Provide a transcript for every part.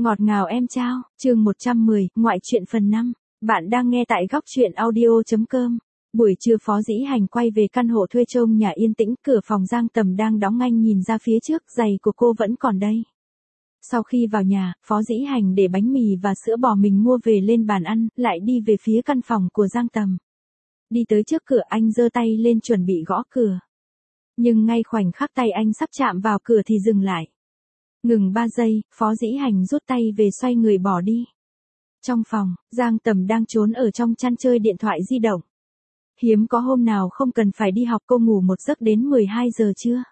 Ngọt ngào em trao, chương 110, ngoại truyện phần 5. Bạn đang nghe tại góc truyện audio.com. Buổi trưa Phó Dĩ Hành quay về căn hộ thuê trông nhà yên tĩnh, cửa phòng Giang Tầm đang đóng nganh nhìn ra phía trước, giày của cô vẫn còn đây. Sau khi vào nhà, Phó Dĩ Hành để bánh mì và sữa bò mình mua về lên bàn ăn, lại đi về phía căn phòng của Giang Tầm. Đi tới trước cửa anh giơ tay lên chuẩn bị gõ cửa. Nhưng ngay khoảnh khắc tay anh sắp chạm vào cửa thì dừng lại. Ngừng 3 giây, Phó Dĩ Hành rút tay về xoay người bỏ đi. Trong phòng, Giang Tầm đang trốn ở trong chăn chơi điện thoại di động. Hiếm có hôm nào không cần phải đi học, cô ngủ một giấc đến 12 giờ trưa.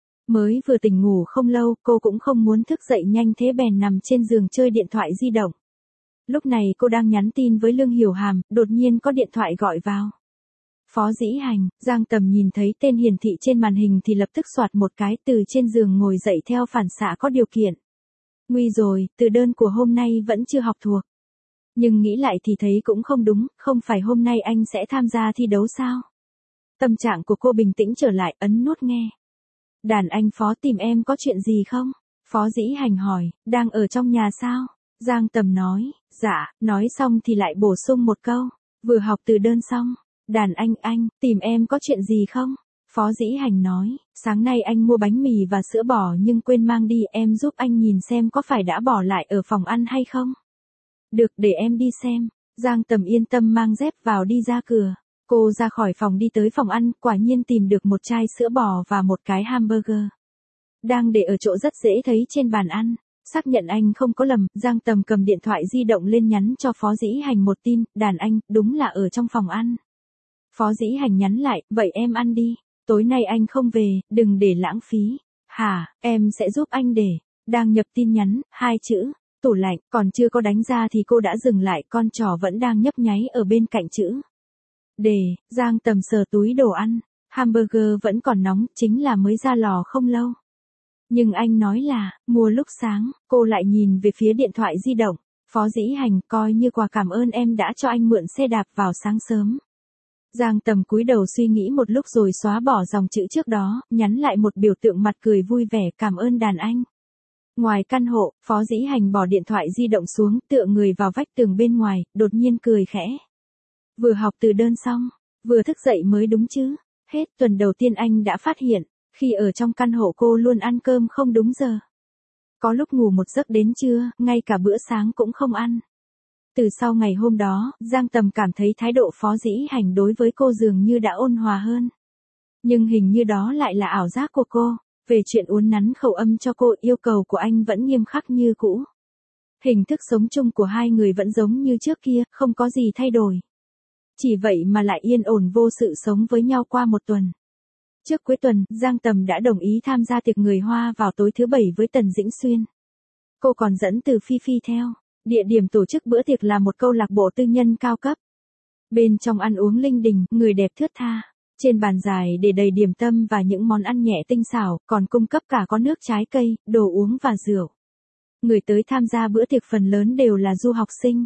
Mới vừa tỉnh ngủ không lâu, cô cũng không muốn thức dậy nhanh thế bèn nằm trên giường chơi điện thoại di động. Lúc này cô đang nhắn tin với Lương Hiểu Hàm, đột nhiên có điện thoại gọi vào. Phó Dĩ Hành, Giang Tầm nhìn thấy tên hiển thị trên màn hình thì lập tức soạt một cái, từ trên giường ngồi dậy theo phản xạ có điều kiện. Nguy rồi, từ đơn của hôm nay vẫn chưa học thuộc. Nhưng nghĩ lại thì thấy cũng không đúng, không phải hôm nay anh sẽ tham gia thi đấu sao? Tâm trạng của cô bình tĩnh trở lại, ấn nút nghe. Đàn anh Phó tìm em có chuyện gì không? Phó Dĩ Hành hỏi, đang ở trong nhà sao? Giang Tầm nói, dạ, nói xong thì lại bổ sung một câu, vừa học từ đơn xong. Đàn anh, tìm em có chuyện gì không? Phó Dĩ Hành nói, sáng nay anh mua bánh mì và sữa bò nhưng quên mang đi, em giúp anh nhìn xem có phải đã bỏ lại ở phòng ăn hay không? Được, để em đi xem. Giang Tầm yên tâm mang dép vào đi ra cửa. Cô ra khỏi phòng đi tới phòng ăn, quả nhiên tìm được một chai sữa bò và một cái hamburger. Đang để ở chỗ rất dễ thấy trên bàn ăn. Xác nhận anh không có lầm, Giang Tầm cầm điện thoại di động lên nhắn cho Phó Dĩ Hành một tin, đàn anh, đúng là ở trong phòng ăn. Phó Dĩ Hành nhắn lại, vậy em ăn đi, tối nay anh không về, đừng để lãng phí. Hả, em sẽ giúp anh để. Đang nhập tin nhắn, 2 chữ, tủ lạnh, còn chưa có đánh ra thì cô đã dừng lại, con trỏ vẫn đang nhấp nháy ở bên cạnh chữ. Để, Giang Tầm sờ túi đồ ăn, hamburger vẫn còn nóng, chính là mới ra lò không lâu. Nhưng anh nói là, mua lúc sáng, cô lại nhìn về phía điện thoại di động. Phó Dĩ Hành, coi như quà cảm ơn em đã cho anh mượn xe đạp vào sáng sớm. Giang Tầm cúi đầu suy nghĩ một lúc rồi xóa bỏ dòng chữ trước đó, nhắn lại một biểu tượng mặt cười vui vẻ, cảm ơn đàn anh. Ngoài căn hộ, Phó Dĩ Hành bỏ điện thoại di động xuống, tựa người vào vách tường bên ngoài, đột nhiên cười khẽ. Vừa học từ đơn xong, vừa thức dậy mới đúng chứ. Hết tuần đầu tiên anh đã phát hiện, khi ở trong căn hộ cô luôn ăn cơm không đúng giờ. Có lúc ngủ một giấc đến trưa, ngay cả bữa sáng cũng không ăn. Từ sau ngày hôm đó, Giang Tầm cảm thấy thái độ Phó Dĩ Hành đối với cô dường như đã ôn hòa hơn. Nhưng hình như đó lại là ảo giác của cô. Về chuyện uốn nắn khẩu âm cho cô, yêu cầu của anh vẫn nghiêm khắc như cũ. Hình thức sống chung của hai người vẫn giống như trước kia, không có gì thay đổi. Chỉ vậy mà lại yên ổn vô sự sống với nhau qua một tuần. Trước cuối tuần, Giang Tầm đã đồng ý tham gia tiệc người Hoa vào tối thứ Bảy với Tần Dĩnh Xuyên. Cô còn dẫn Từ Phi Phi theo. Địa điểm tổ chức bữa tiệc là một câu lạc bộ tư nhân cao cấp. Bên trong ăn uống linh đình, người đẹp thướt tha. Trên bàn dài để đầy điểm tâm và những món ăn nhẹ tinh xảo, còn cung cấp cả có nước trái cây, đồ uống và rượu. Người tới tham gia bữa tiệc phần lớn đều là du học sinh.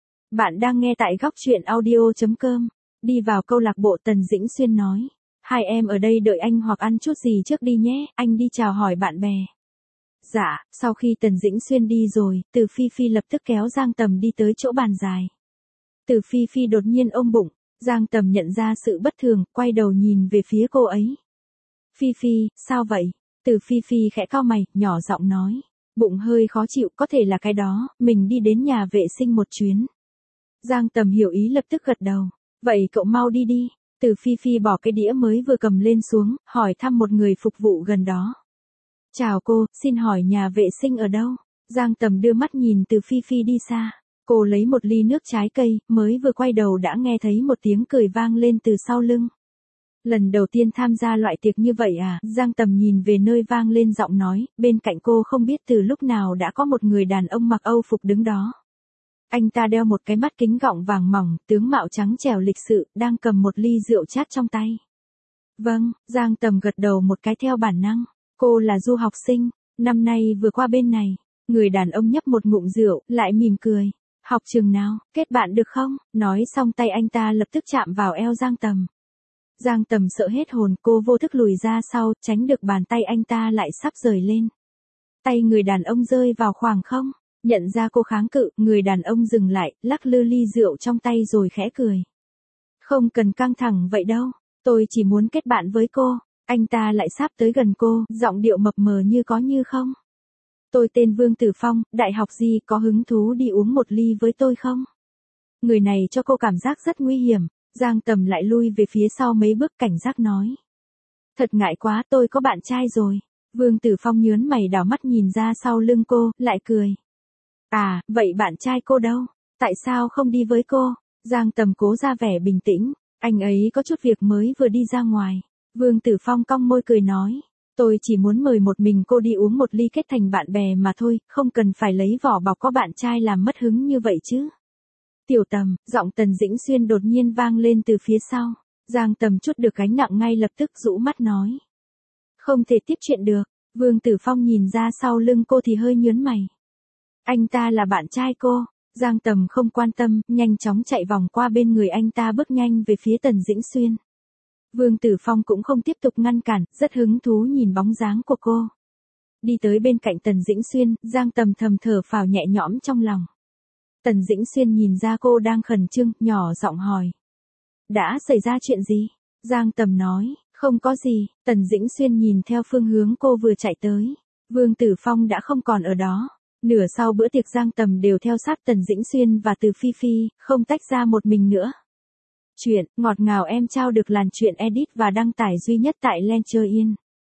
Bạn đang nghe tại góc truyện audio.com. Đi vào câu lạc bộ, Tần Dĩnh Xuyên nói. Hai em ở đây đợi anh hoặc ăn chút gì trước đi nhé, anh đi chào hỏi bạn bè. Dạ, sau khi Tần Dĩnh Xuyên đi rồi, Từ Phi Phi lập tức kéo Giang Tầm đi tới chỗ bàn dài. Từ Phi Phi đột nhiên ôm bụng, Giang Tầm nhận ra sự bất thường, quay đầu nhìn về phía cô ấy. Phi Phi, sao vậy? Từ Phi Phi khẽ cau mày, nhỏ giọng nói. Bụng hơi khó chịu, có thể là cái đó, mình đi đến nhà vệ sinh một chuyến. Giang Tầm hiểu ý lập tức gật đầu. Vậy cậu mau đi đi. Từ Phi Phi bỏ cái đĩa mới vừa cầm lên xuống, hỏi thăm một người phục vụ gần đó. Chào cô, xin hỏi nhà vệ sinh ở đâu? Giang Tầm đưa mắt nhìn Từ Phi Phi đi xa. Cô lấy một ly nước trái cây, mới vừa quay đầu đã nghe thấy một tiếng cười vang lên từ sau lưng. Lần đầu tiên tham gia loại tiệc như vậy à? Giang Tầm nhìn về nơi vang lên giọng nói, bên cạnh cô không biết từ lúc nào đã có một người đàn ông mặc Âu phục đứng đó. Anh ta đeo một cái mắt kính gọng vàng mỏng, tướng mạo trắng trẻo lịch sự, đang cầm một ly rượu chát trong tay. Vâng, Giang Tầm gật đầu một cái theo bản năng. Cô là du học sinh, năm nay vừa qua bên này. Người đàn ông nhấp một ngụm rượu, lại mỉm cười. Học trường nào, kết bạn được không? Nói xong tay anh ta lập tức chạm vào eo Giang Tầm. Giang Tầm sợ hết hồn, cô vô thức lùi ra sau, tránh được bàn tay anh ta lại sắp rời lên. Tay người đàn ông rơi vào khoảng không. Nhận ra cô kháng cự, người đàn ông dừng lại, lắc lư ly rượu trong tay rồi khẽ cười. Không cần căng thẳng vậy đâu, tôi chỉ muốn kết bạn với cô. Anh ta lại sắp tới gần cô, giọng điệu mập mờ như có như không. Tôi tên Vương Tử Phong, đại học gì, có hứng thú đi uống một ly với tôi không? Người này cho cô cảm giác rất nguy hiểm. Giang Tầm lại lui về phía sau mấy bước cảnh giác nói. Thật ngại quá, tôi có bạn trai rồi. Vương Tử Phong nhớn mày đảo mắt nhìn ra sau lưng cô, lại cười. À, vậy bạn trai cô đâu? Tại sao không đi với cô? Giang Tầm cố ra vẻ bình tĩnh, anh ấy có chút việc mới vừa đi ra ngoài. Vương Tử Phong cong môi cười nói. Tôi chỉ muốn mời một mình cô đi uống một ly kết thành bạn bè mà thôi, không cần phải lấy vỏ bọc có bạn trai làm mất hứng như vậy chứ. Tiểu Tầm, giọng Tần Dĩnh Xuyên đột nhiên vang lên từ phía sau. Giang Tầm chút được gánh nặng ngay lập tức rũ mắt nói. Không thể tiếp chuyện được. Vương Tử Phong nhìn ra sau lưng cô thì hơi nhớn mày. Anh ta là bạn trai cô. Giang Tầm không quan tâm, nhanh chóng chạy vòng qua bên người anh ta bước nhanh về phía Tần Dĩnh Xuyên. Vương Tử Phong cũng không tiếp tục ngăn cản, rất hứng thú nhìn bóng dáng của cô. Đi tới bên cạnh Tần Dĩnh Xuyên, Giang Tầm thầm thở phào nhẹ nhõm trong lòng. Tần Dĩnh Xuyên nhìn ra cô đang khẩn trương, nhỏ giọng hỏi. Đã xảy ra chuyện gì? Giang Tầm nói, không có gì. Tần Dĩnh Xuyên nhìn theo phương hướng cô vừa chạy tới. Vương Tử Phong đã không còn ở đó. Nửa sau bữa tiệc Giang Tầm đều theo sát Tần Dĩnh Xuyên và Từ Phi Phi, không tách ra một mình nữa. Chuyện ngọt ngào em trao được làn chuyện edit và đăng tải duy nhất tại Lencher.in.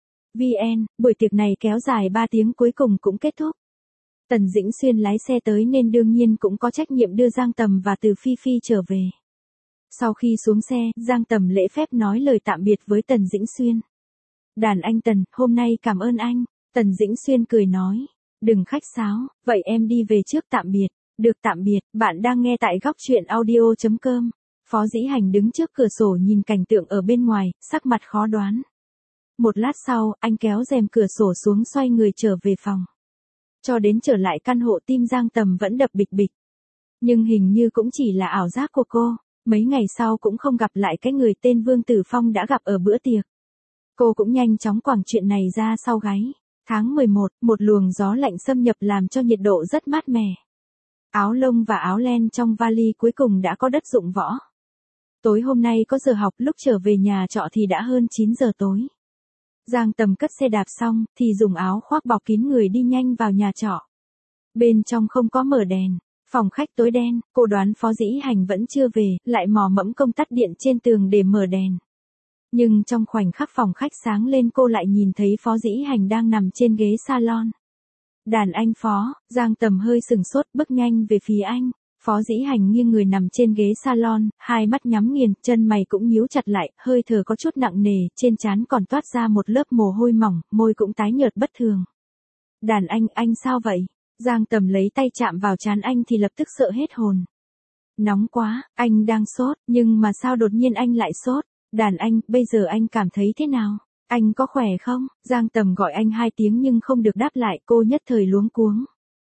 VN, buổi tiệc này kéo dài 3 tiếng cuối cùng cũng kết thúc. Tần Dĩnh Xuyên lái xe tới nên đương nhiên cũng có trách nhiệm đưa Giang Tầm và Từ Phi Phi trở về. Sau khi xuống xe, Giang Tầm lễ phép nói lời tạm biệt với Tần Dĩnh Xuyên. Đàn anh Tần, hôm nay cảm ơn anh. Tần Dĩnh Xuyên cười nói. Đừng khách sáo, vậy em đi về trước tạm biệt. Được tạm biệt, bạn đang nghe tại góc truyện audio.com. Phó Dĩ Hành đứng trước cửa sổ nhìn cảnh tượng ở bên ngoài, sắc mặt khó đoán. Một lát sau, anh kéo rèm cửa sổ xuống xoay người trở về phòng. Cho đến trở lại căn hộ tim Giang Tầm vẫn đập bịch bịch. Nhưng hình như cũng chỉ là ảo giác của cô. Mấy ngày sau cũng không gặp lại cái người tên Vương Tử Phong đã gặp ở bữa tiệc. Cô cũng nhanh chóng quẳng chuyện này ra sau gáy. Tháng 11, một luồng gió lạnh xâm nhập làm cho nhiệt độ rất mát mẻ. Áo lông và áo len trong vali cuối cùng đã có đất dụng võ. Tối hôm nay có giờ học, lúc trở về nhà trọ thì đã hơn 9 giờ tối. Giang Tầm cất xe đạp xong, thì dùng áo khoác bọc kín người đi nhanh vào nhà trọ. Bên trong không có mở đèn, phòng khách tối đen, cô đoán Phó Dĩ Hành vẫn chưa về, lại mò mẫm công tắt điện trên tường để mở đèn. Nhưng trong khoảnh khắc phòng khách sáng lên cô lại nhìn thấy Phó Dĩ Hành đang nằm trên ghế salon. Đàn anh Phó, Giang Tầm hơi sừng sốt bước nhanh về phía anh. Phó Dĩ Hành nghiêng người nằm trên ghế salon, hai mắt nhắm nghiền, chân mày cũng nhíu chặt lại, hơi thở có chút nặng nề, trên trán còn toát ra một lớp mồ hôi mỏng, môi cũng tái nhợt bất thường. Đàn anh sao vậy? Giang Tầm lấy tay chạm vào trán anh thì lập tức sợ hết hồn. Nóng quá, anh đang sốt, nhưng mà sao đột nhiên anh lại sốt? Đàn anh, bây giờ anh cảm thấy thế nào? Anh có khỏe không? Giang Tầm gọi anh 2 tiếng nhưng không được đáp lại, cô nhất thời luống cuống.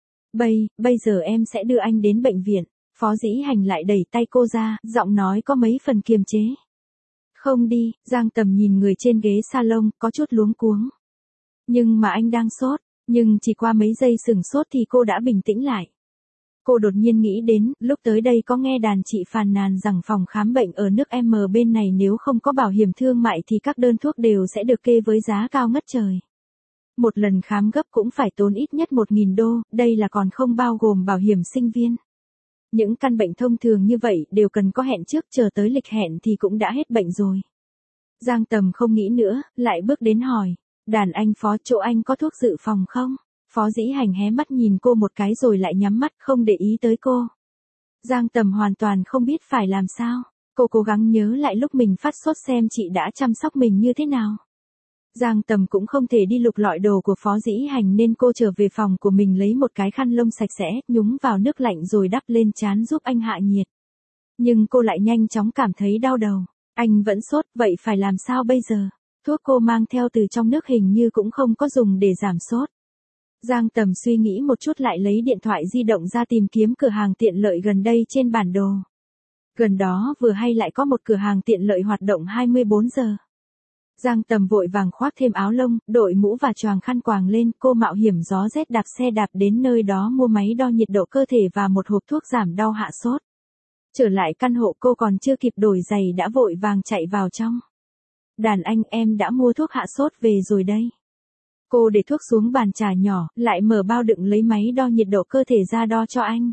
Bây giờ em sẽ đưa anh đến bệnh viện. Phó Dĩ Hành lại đẩy tay cô ra, giọng nói có mấy phần kiềm chế. Không đi, Giang Tầm nhìn người trên ghế salon, có chút luống cuống. Nhưng mà anh đang sốt, nhưng chỉ qua mấy giây sừng sốt thì cô đã bình tĩnh lại. Cô đột nhiên nghĩ đến, lúc tới đây có nghe đàn chị phàn nàn rằng phòng khám bệnh ở nước M bên này nếu không có bảo hiểm thương mại thì các đơn thuốc đều sẽ được kê với giá cao ngất trời. Một lần khám gấp cũng phải tốn ít nhất 1.000 đô, đây là còn không bao gồm bảo hiểm sinh viên. Những căn bệnh thông thường như vậy đều cần có hẹn trước, chờ tới lịch hẹn thì cũng đã hết bệnh rồi. Giang Tầm không nghĩ nữa, lại bước đến hỏi. Đàn anh Phó, chỗ anh có thuốc dự phòng không? Phó Dĩ Hành hé mắt nhìn cô một cái rồi lại nhắm mắt không để ý tới cô. Giang Tầm hoàn toàn không biết phải làm sao. Cô cố gắng nhớ lại lúc mình phát sốt xem chị đã chăm sóc mình như thế nào. Giang Tầm cũng không thể đi lục lọi đồ của Phó Dĩ Hành nên cô trở về phòng của mình lấy một cái khăn lông sạch sẽ, nhúng vào nước lạnh rồi đắp lên trán giúp anh hạ nhiệt. Nhưng cô lại nhanh chóng cảm thấy đau đầu. Anh vẫn sốt, vậy phải làm sao bây giờ? Thuốc cô mang theo từ trong nước hình như cũng không có dùng để giảm sốt. Giang Tầm suy nghĩ một chút lại lấy điện thoại di động ra tìm kiếm cửa hàng tiện lợi gần đây trên bản đồ. Gần đó vừa hay lại có một cửa hàng tiện lợi hoạt động 24 giờ. Giang Tầm vội vàng khoác thêm áo lông, đội mũ và choàng khăn quàng lên, cô mạo hiểm gió rét đạp xe đạp đến nơi đó mua máy đo nhiệt độ cơ thể và một hộp thuốc giảm đau hạ sốt. Trở lại căn hộ cô còn chưa kịp đổi giày đã vội vàng chạy vào trong. Đàn anh, em đã mua thuốc hạ sốt về rồi đây. Cô để thuốc xuống bàn trà nhỏ, lại mở bao đựng lấy máy đo nhiệt độ cơ thể ra đo cho anh.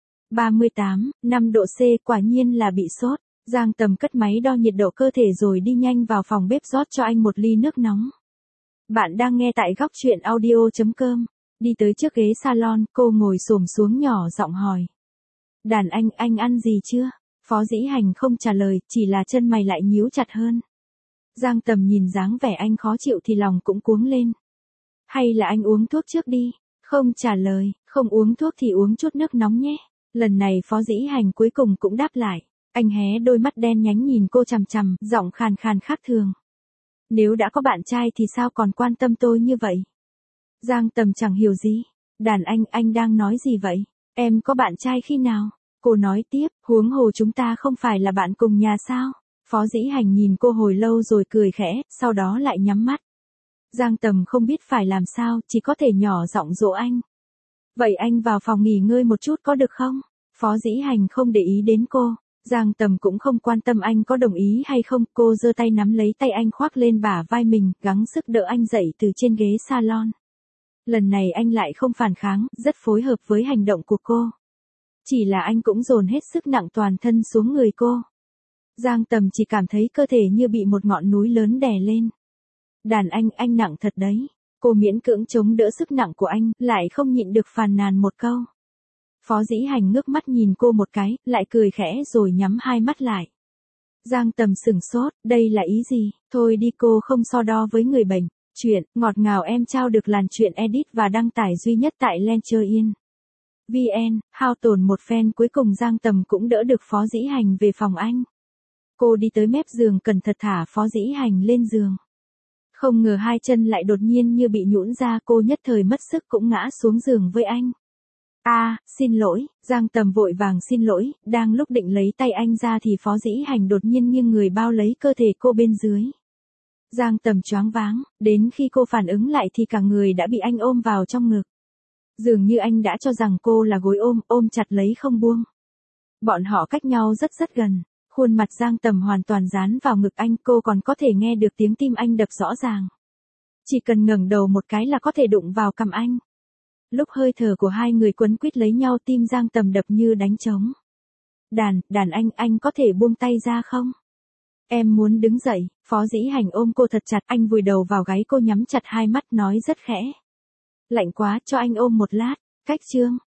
38,5 độ C, quả nhiên là bị sốt. Giang Tầm cất máy đo nhiệt độ cơ thể rồi đi nhanh vào phòng bếp rót cho anh một ly nước nóng. Bạn đang nghe tại góc truyện audio.com. Đi tới trước ghế salon, cô ngồi xổm xuống nhỏ giọng hỏi. Đàn anh ăn gì chưa? Phó Dĩ Hành không trả lời, chỉ là chân mày lại nhíu chặt hơn. Giang Tầm nhìn dáng vẻ anh khó chịu thì lòng cũng cuống lên. Hay là anh uống thuốc trước đi? Không trả lời, không uống thuốc thì uống chút nước nóng nhé. Lần này Phó Dĩ Hành cuối cùng cũng đáp lại. Anh hé đôi mắt đen nhánh nhìn cô chằm chằm, giọng khàn khàn khác thường. Nếu đã có bạn trai thì sao còn quan tâm tôi như vậy? Giang Tầm chẳng hiểu gì. Đàn anh đang nói gì vậy? Em có bạn trai khi nào? Cô nói tiếp, huống hồ chúng ta không phải là bạn cùng nhà sao? Phó Dĩ Hành nhìn cô hồi lâu rồi cười khẽ, sau đó lại nhắm mắt. Giang Tầm không biết phải làm sao, chỉ có thể nhỏ giọng dỗ anh. Vậy anh vào phòng nghỉ ngơi một chút có được không? Phó Dĩ Hành không để ý đến cô. Giang Tầm cũng không quan tâm anh có đồng ý hay không, cô giơ tay nắm lấy tay anh khoác lên bả vai mình, gắng sức đỡ anh dậy từ trên ghế salon. Lần này anh lại không phản kháng, rất phối hợp với hành động của cô. Chỉ là anh cũng dồn hết sức nặng toàn thân xuống người cô. Giang Tầm chỉ cảm thấy cơ thể như bị một ngọn núi lớn đè lên. Đàn anh nặng thật đấy. Cô miễn cưỡng chống đỡ sức nặng của anh, lại không nhịn được phàn nàn một câu. Phó Dĩ Hành ngước mắt nhìn cô một cái, lại cười khẽ rồi nhắm hai mắt lại. Giang Tầm sửng sốt, đây là ý gì? Thôi đi, cô không so đo với người bệnh. Chuyện ngọt ngào em trao được làn chuyện edit và đăng tải duy nhất tại Lencher.in. VN, hao tổn một phen cuối cùng Giang Tầm cũng đỡ được Phó Dĩ Hành về phòng anh. Cô đi tới mép giường cẩn thận thả Phó Dĩ Hành lên giường. Không ngờ hai chân lại đột nhiên như bị nhũn ra, cô nhất thời mất sức cũng ngã xuống giường với anh. Xin lỗi, Giang Tầm vội vàng xin lỗi, đang lúc định lấy tay anh ra thì Phó Dĩ Hành đột nhiên nghiêng người bao lấy cơ thể cô bên dưới. Giang Tầm choáng váng, đến khi cô phản ứng lại thì cả người đã bị anh ôm vào trong ngực. Dường như anh đã cho rằng cô là gối ôm chặt lấy không buông. Bọn họ cách nhau rất gần, khuôn mặt Giang Tầm hoàn toàn dán vào ngực anh, cô còn có thể nghe được tiếng tim anh đập rõ ràng. Chỉ cần ngẩng đầu một cái là có thể đụng vào cằm anh. Lúc hơi thở của hai người quấn quýt lấy nhau tim Giang Tầm đập như đánh trống. Đàn anh có thể buông tay ra không? Em muốn đứng dậy, Phó Dĩ Hành ôm cô thật chặt, anh vùi đầu vào gáy cô nhắm chặt hai mắt nói rất khẽ. Lạnh quá, cho anh ôm một lát, cách chương.